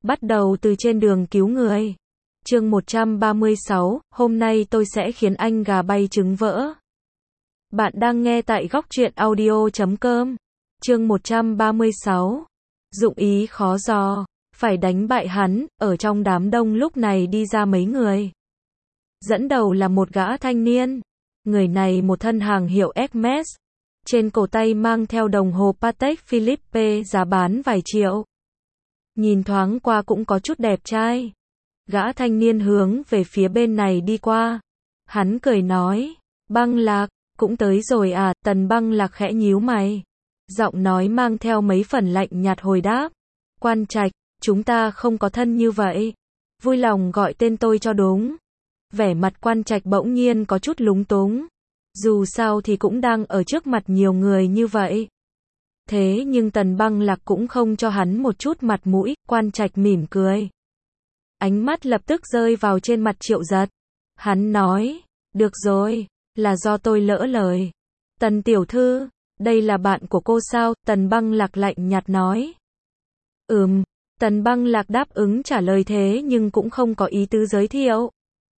Bắt đầu từ trên đường cứu người. Chương 136, hôm nay tôi sẽ khiến anh gà bay trứng vỡ. Bạn đang nghe tại góc truyện audio.com. Chương 136. Dụng ý khó dò, phải đánh bại hắn. Ở trong đám đông lúc này đi ra mấy người. Dẫn đầu là một gã thanh niên. Người này một thân hàng hiệu Hermes. Trên cổ tay mang theo đồng hồ Patek Philippe giá bán vài triệu. Nhìn thoáng qua cũng có chút đẹp trai. Gã thanh niên hướng về phía bên này đi qua. Hắn cười nói, Băng Lạc, cũng tới rồi à? Tần Băng Lạc khẽ nhíu mày. Giọng nói mang theo mấy phần lạnh nhạt hồi đáp. Quan Trạch, chúng ta không có thân như vậy. Vui lòng gọi tên tôi cho đúng. Vẻ mặt Quan Trạch bỗng nhiên có chút lúng túng. Dù sao thì cũng đang ở trước mặt nhiều người như vậy. Thế nhưng Tần Băng Lạc cũng không cho hắn một chút mặt mũi. Quan Trạch mỉm cười. Ánh mắt lập tức rơi vào trên mặt Triệu Giật. Hắn nói, được rồi, là do tôi lỡ lời. Tần tiểu thư, đây là bạn của cô sao? Tần Băng Lạc lạnh nhạt nói. Tần Băng Lạc đáp ứng trả lời thế nhưng cũng không có ý tứ giới thiệu.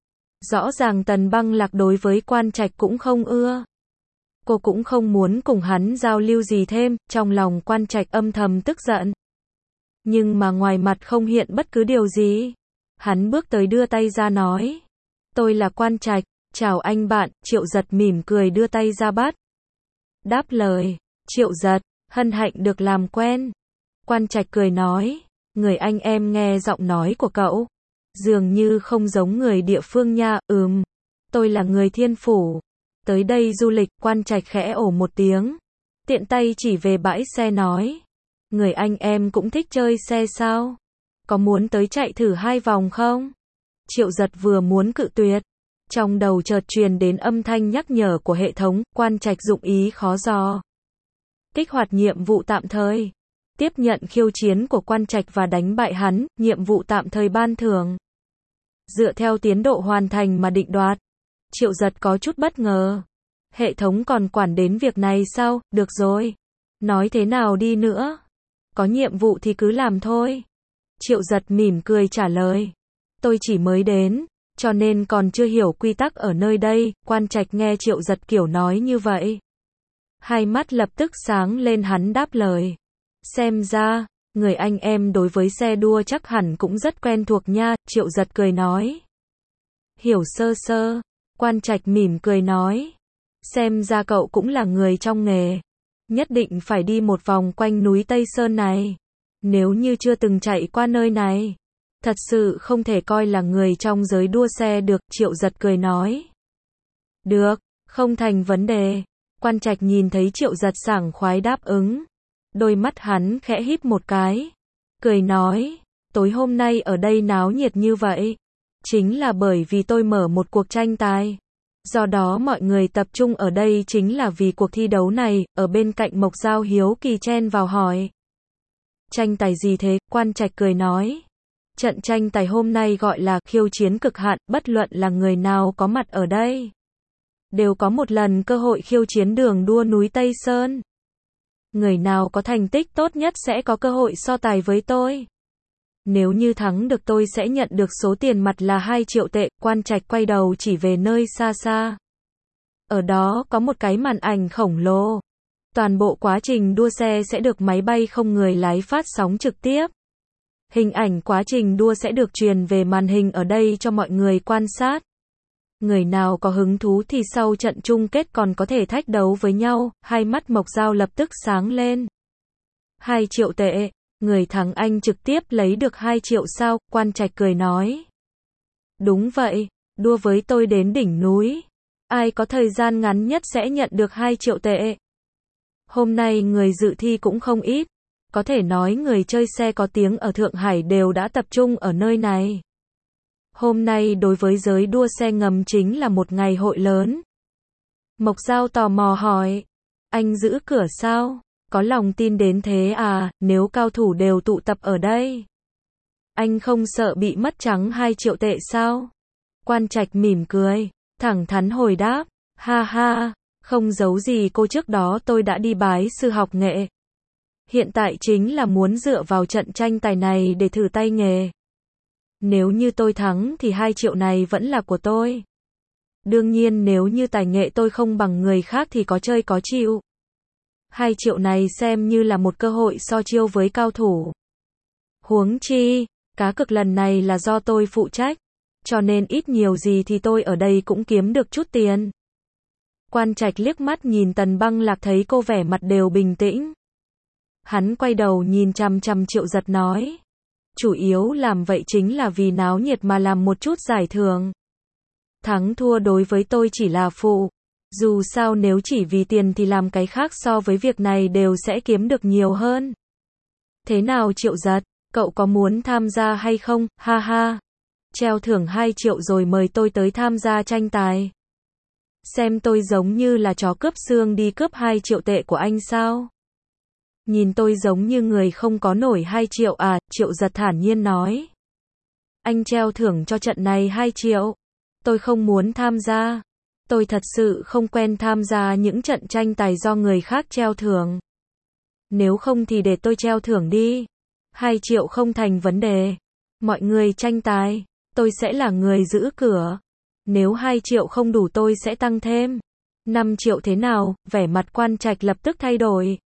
Rõ ràng Tần Băng Lạc đối với Quan Trạch cũng không ưa. Cô cũng không muốn cùng hắn giao lưu gì thêm, trong lòng Quan Trạch âm thầm tức giận. Nhưng mà ngoài mặt không hiện bất cứ điều gì. Hắn bước tới đưa tay ra nói. Tôi là Quan Trạch, chào anh bạn. Triệu Giật mỉm cười đưa tay ra bắt. Đáp lời, Triệu Giật, hân hạnh được làm quen. Quan Trạch cười nói, người anh em nghe giọng nói của cậu. Dường như không giống người địa phương nha. Tôi là người Thiên Phủ. Tới đây du lịch. Quan Trạch khẽ ồ một tiếng. Tiện tay chỉ về bãi xe nói. Người anh em cũng thích chơi xe sao? Có muốn tới chạy thử 2 vòng không? Triệu Giật vừa muốn cự tuyệt. Trong đầu chợt truyền đến âm thanh nhắc nhở của hệ thống. Quan Trạch dụng ý khó dò. Kích hoạt nhiệm vụ tạm thời. Tiếp nhận khiêu chiến của Quan Trạch và đánh bại hắn. Nhiệm vụ tạm thời ban thưởng. Dựa theo tiến độ hoàn thành mà định đoạt. Triệu Giật có chút bất ngờ. Hệ thống còn quản đến việc này sao? Được rồi. Nói thế nào đi nữa? Có nhiệm vụ thì cứ làm thôi. Triệu Giật mỉm cười trả lời. Tôi chỉ mới đến, cho nên còn chưa hiểu quy tắc ở nơi đây. Quan Trạch nghe Triệu Giật kiểu nói như vậy. Hai mắt lập tức sáng lên, hắn đáp lời. Xem ra, người anh em đối với xe đua chắc hẳn cũng rất quen thuộc nha. Triệu Giật cười nói. Hiểu sơ sơ. Quan Trạch mỉm cười nói. Xem ra cậu cũng là người trong nghề. Nhất định phải đi một vòng quanh núi Tây Sơn này. Nếu như chưa từng chạy qua nơi này, thật sự không thể coi là người trong giới đua xe được. Triệu Giật cười nói. Được, không thành vấn đề. Quan Trạch nhìn thấy Triệu Giật sảng khoái đáp ứng. Đôi mắt hắn khẽ híp một cái. Cười nói, tối hôm nay ở đây náo nhiệt như vậy. Chính là bởi vì tôi mở một cuộc tranh tài. Do đó mọi người tập trung ở đây chính là vì cuộc thi đấu này. Ở bên cạnh Mộc Giao hiếu kỳ chen vào hỏi. Tranh tài gì thế? Quan Trạch cười nói. Trận tranh tài hôm nay gọi là khiêu chiến cực hạn. Bất luận là người nào có mặt ở đây, đều có một lần cơ hội khiêu chiến đường đua núi Tây Sơn. Người nào có thành tích tốt nhất sẽ có cơ hội so tài với tôi. Nếu như thắng được tôi sẽ nhận được số tiền mặt là 2 triệu tệ. Quan Trạch quay đầu chỉ về nơi xa xa. Ở đó có một cái màn ảnh khổng lồ. Toàn bộ quá trình đua xe sẽ được máy bay không người lái phát sóng trực tiếp. Hình ảnh quá trình đua sẽ được truyền về màn hình ở đây cho mọi người quan sát. Người nào có hứng thú thì sau trận chung kết còn có thể thách đấu với nhau. Hai mắt Mộc Giao lập tức sáng lên. 2 triệu tệ. Người thắng anh trực tiếp lấy được 2 triệu sao? Quan Trạch cười nói. Đúng vậy, đua với tôi đến đỉnh núi. Ai có thời gian ngắn nhất sẽ nhận được 2 triệu tệ. Hôm nay người dự thi cũng không ít. Có thể nói người chơi xe có tiếng ở Thượng Hải đều đã tập trung ở nơi này. Hôm nay đối với giới đua xe ngầm chính là một ngày hội lớn. Mộc Giao tò mò hỏi. Anh giữ cửa sao? Có lòng tin đến thế à? Nếu cao thủ đều tụ tập ở đây, anh không sợ bị mất trắng 2 triệu tệ sao? Quan Trạch mỉm cười, thẳng thắn hồi đáp. Ha ha, không giấu gì cô, trước đó tôi đã đi bái sư học nghệ. Hiện tại chính là muốn dựa vào trận tranh tài này để thử tay nghề. Nếu như tôi thắng thì 2 triệu này vẫn là của tôi. Đương nhiên nếu như tài nghệ tôi không bằng người khác thì có chơi có chịu. 2 triệu này xem như là một cơ hội so chiêu với cao thủ. Huống chi, cá cược lần này là do tôi phụ trách, cho nên ít nhiều gì thì tôi ở đây cũng kiếm được chút tiền. Quan Trạch liếc mắt nhìn Tần Băng Lạc thấy cô vẻ mặt đều bình tĩnh. Hắn quay đầu nhìn chằm chằm Triệu Giật nói. Chủ yếu làm vậy chính là vì náo nhiệt mà làm một chút giải thưởng. Thắng thua đối với tôi chỉ là phụ. Dù sao nếu chỉ vì tiền thì làm cái khác so với việc này đều sẽ kiếm được nhiều hơn. Thế nào Triệu Giật, cậu có muốn tham gia hay không, ha ha. Treo thưởng 2 triệu rồi mời tôi tới tham gia tranh tài. Xem tôi giống như là chó cướp xương đi cướp 2 triệu tệ của anh sao? Nhìn tôi giống như người không có nổi 2 triệu à, Triệu Giật thản nhiên nói. Anh treo thưởng cho trận này 2 triệu. Tôi không muốn tham gia. Tôi thật sự không quen tham gia những trận tranh tài do người khác treo thưởng. Nếu không thì để tôi treo thưởng đi. 2 triệu không thành vấn đề. Mọi người tranh tài, tôi sẽ là người giữ cửa. Nếu 2 triệu không đủ tôi sẽ tăng thêm. 5 triệu thế nào? Vẻ mặt Quan Trạch lập tức thay đổi.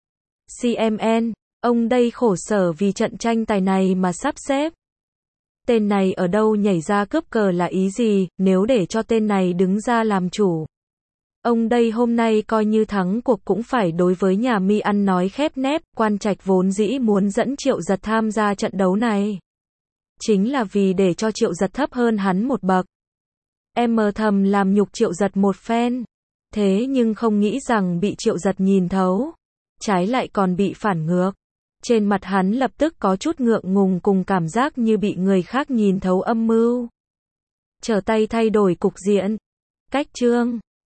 CMN, ông đây khổ sở vì trận tranh tài này mà sắp xếp. Tên này ở đâu nhảy ra cướp cờ là ý gì, nếu để cho tên này đứng ra làm chủ. Ông đây hôm nay coi như thắng cuộc cũng phải đối với nhà mi ăn nói khép nép. Quan Trạch vốn dĩ muốn dẫn Triệu Giật tham gia trận đấu này. Chính là vì để cho Triệu Giật thấp hơn hắn một bậc. Em mờ thầm làm nhục Triệu Giật một phen. Thế nhưng không nghĩ rằng bị Triệu Giật nhìn thấu. Trái lại còn bị phản ngược. Trên mặt hắn lập tức có chút ngượng ngùng cùng cảm giác như bị người khác nhìn thấu âm mưu. Trở tay thay đổi cục diện. Cách chương